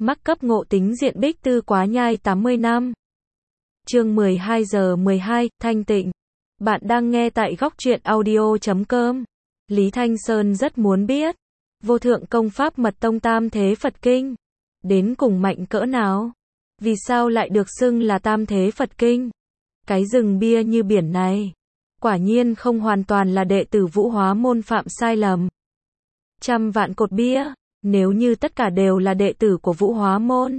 Mắc cấp ngộ tính diện Bích Tư Quá Nhai 80 năm. Chương 12 giờ 12, Thanh Tịnh. Bạn đang nghe tại góc truyện audio.com. Lý Thanh Sơn rất muốn biết, vô thượng công pháp mật tông Tam Thế Phật Kinh, đến cùng mạnh cỡ nào? Vì sao lại được xưng là Tam Thế Phật Kinh? Cái rừng bia như biển này, quả nhiên không hoàn toàn là đệ tử Vũ Hóa Môn phạm sai lầm. Trăm vạn cột bia, nếu như tất cả đều là đệ tử của Vũ Hóa Môn,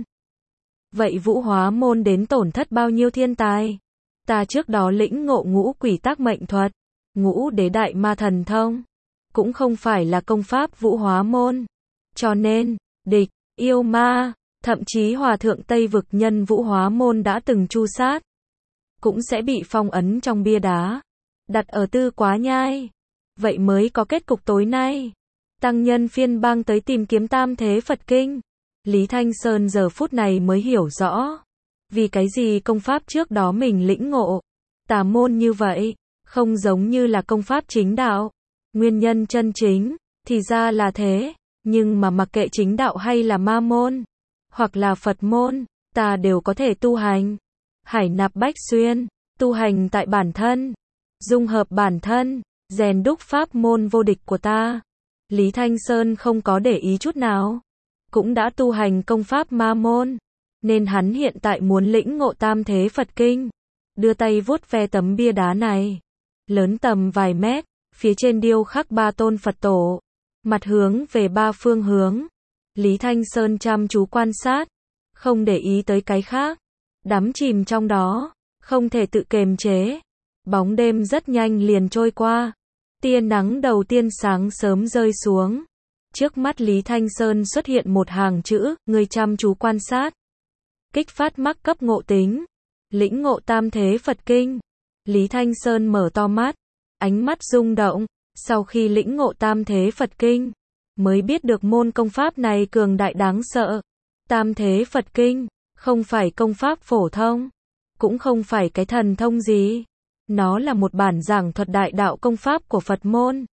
vậy Vũ Hóa Môn đến tổn thất bao nhiêu thiên tài? Ta trước đó lĩnh ngộ ngũ quỷ tác mệnh thuật, ngũ đế đại ma thần thông, cũng không phải là công pháp Vũ Hóa Môn. Cho nên, địch, yêu ma, thậm chí hòa thượng Tây Vực nhân Vũ Hóa Môn đã từng tru sát, cũng sẽ bị phong ấn trong bia đá, đặt ở Tư Quá Nhai. Vậy mới có kết cục tối nay. Tăng nhân phiên bang tới tìm kiếm Tam Thế Phật Kinh. Lý Thanh Sơn giờ phút này mới hiểu rõ, vì cái gì công pháp trước đó mình lĩnh ngộ tà môn như vậy, không giống như là công pháp chính đạo. Nguyên nhân chân chính, thì ra là thế, nhưng mà mặc kệ chính đạo hay là ma môn, hoặc là Phật môn, ta đều có thể tu hành. Hải nạp bách xuyên, tu hành tại bản thân, dung hợp bản thân, rèn đúc pháp môn vô địch của ta. Lý Thanh Sơn không có để ý chút nào, cũng đã tu hành công pháp ma môn, nên hắn hiện tại muốn lĩnh ngộ Tam Thế Phật Kinh. Đưa tay vuốt ve tấm bia đá này, lớn tầm vài mét, phía trên điêu khắc ba tôn Phật tổ, mặt hướng về ba phương hướng. Lý Thanh Sơn chăm chú quan sát, không để ý tới cái khác, đắm chìm trong đó, không thể tự kiềm chế. Bóng đêm rất nhanh liền trôi qua, tia nắng đầu tiên sáng sớm rơi xuống. Trước mắt Lý Thanh Sơn xuất hiện một hàng chữ, người chăm chú quan sát. Kích phát mắc cấp ngộ tính, lĩnh ngộ Tam Thế Phật Kinh. Lý Thanh Sơn mở to mắt, ánh mắt rung động, sau khi lĩnh ngộ Tam Thế Phật Kinh, mới biết được môn công pháp này cường đại đáng sợ. Tam Thế Phật Kinh, không phải công pháp phổ thông, cũng không phải cái thần thông gì. Nó là một bản giảng thuật đại đạo công pháp của Phật môn.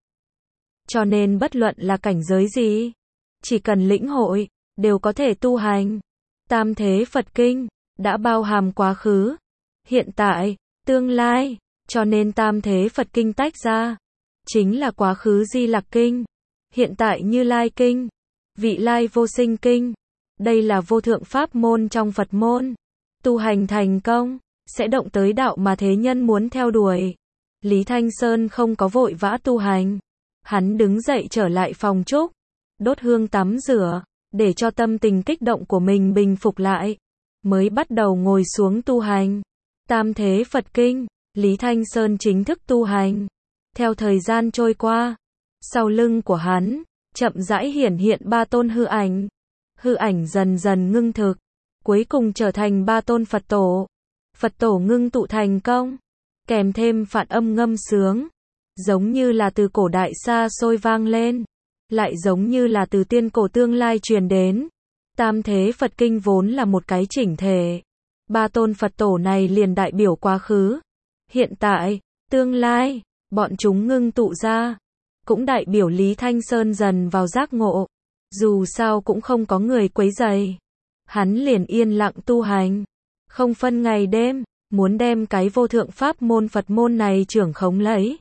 Cho nên bất luận là cảnh giới gì, chỉ cần lĩnh hội, đều có thể tu hành. Tam Thế Phật Kinh, đã bao hàm quá khứ, hiện tại, tương lai, cho nên Tam Thế Phật Kinh tách ra, chính là quá khứ Di Lặc Kinh, hiện tại Như Lai Kinh, vị lai vô sinh kinh. Đây là vô thượng pháp môn trong Phật môn. Tu hành thành công, sẽ động tới đạo mà thế nhân muốn theo đuổi. Lý Thanh Sơn không có vội vã tu hành. Hắn đứng dậy trở lại phòng trúc, đốt hương tắm rửa, để cho tâm tình kích động của mình bình phục lại, mới bắt đầu ngồi xuống tu hành. Tam Thế Phật Kinh, Lý Thanh Sơn chính thức tu hành. Theo thời gian trôi qua, sau lưng của hắn, chậm rãi hiển hiện ba tôn hư ảnh. Hư ảnh dần dần ngưng thực, cuối cùng trở thành ba tôn Phật tổ. Phật tổ ngưng tụ thành công, kèm thêm phản âm ngâm sướng, giống như là từ cổ đại xa xôi vang lên, lại giống như là từ tiên cổ tương lai truyền đến. Tam Thế Phật Kinh vốn là một cái chỉnh thể. Ba tôn Phật tổ này liền đại biểu quá khứ, hiện tại, tương lai, bọn chúng ngưng tụ ra, cũng đại biểu Lý Thanh Sơn dần vào giác ngộ. Dù sao cũng không có người quấy rầy, hắn liền yên lặng tu hành, không phân ngày đêm, muốn đem cái vô thượng pháp môn Phật môn này trưởng khống lấy.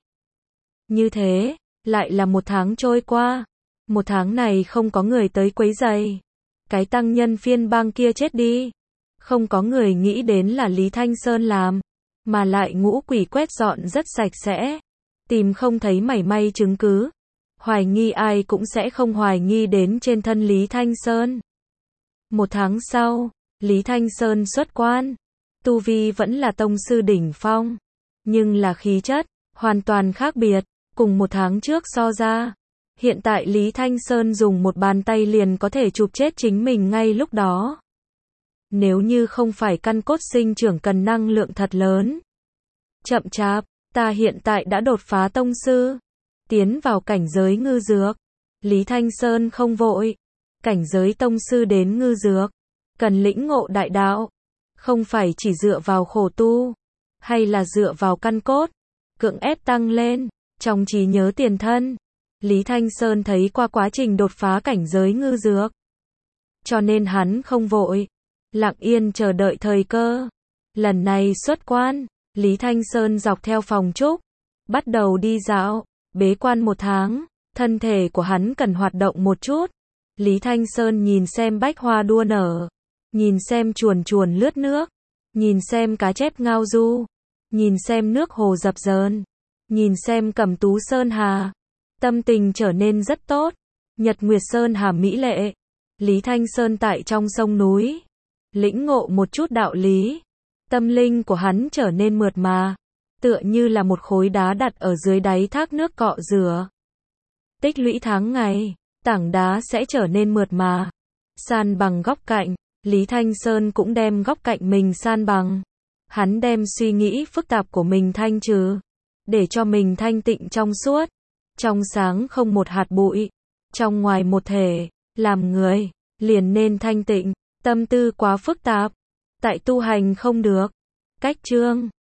Như thế, lại là một tháng trôi qua. Một tháng này không có người tới quấy rầy. Cái tăng nhân phiên bang kia chết đi. Không có người nghĩ đến là Lý Thanh Sơn làm, mà lại ngũ quỷ quét dọn rất sạch sẽ, tìm không thấy mảy may chứng cứ. Hoài nghi ai cũng sẽ không hoài nghi đến trên thân Lý Thanh Sơn. Một tháng sau, Lý Thanh Sơn xuất quan. Tu vi vẫn là tông sư đỉnh phong, nhưng là khí chất hoàn toàn khác biệt, cùng một tháng trước so ra. Hiện tại Lý Thanh Sơn dùng một bàn tay liền có thể chụp chết chính mình ngay lúc đó. Nếu như không phải căn cốt sinh trưởng cần năng lượng thật lớn. Chậm chạp, ta hiện tại đã đột phá tông sư, tiến vào cảnh giới ngư dược. Lý Thanh Sơn không vội. Cảnh giới tông sư đến ngư dược, cần lĩnh ngộ đại đạo, không phải chỉ dựa vào khổ tu, hay là dựa vào căn cốt, cưỡng ép tăng lên, trong trí nhớ tiền thân. Lý Thanh Sơn thấy qua quá trình đột phá cảnh giới ngư dược. cho nên hắn không vội, lặng yên chờ đợi thời cơ. Lần này xuất quan, Lý Thanh Sơn dọc theo phòng trúc, bắt đầu đi dạo, bế quan 1 tháng, thân thể của hắn cần hoạt động một chút. Lý Thanh Sơn nhìn xem bách hoa đua nở, nhìn xem chuồn chuồn lướt nước, nhìn xem cá chép ngao du, nhìn xem nước hồ dập dờn, nhìn xem Cẩm Tú Sơn Hà, tâm tình trở nên rất tốt. Nhật Nguyệt Sơn Hà mỹ lệ, Lý Thanh Sơn tại trong sông núi, lĩnh ngộ một chút đạo lý, tâm linh của hắn trở nên mượt mà, tựa như là một khối đá đặt ở dưới đáy thác nước cọ rửa. Tích lũy tháng ngày, tảng đá sẽ trở nên mượt mà, san bằng góc cạnh. Lý Thanh Sơn cũng đem góc cạnh mình san bằng. Hắn đem suy nghĩ phức tạp của mình thanh trừ, để cho mình thanh tịnh trong suốt, trong sáng không một hạt bụi, trong ngoài một thể. Làm người, liền nên thanh tịnh, tâm tư quá phức tạp, tại tu hành không được. Cách chương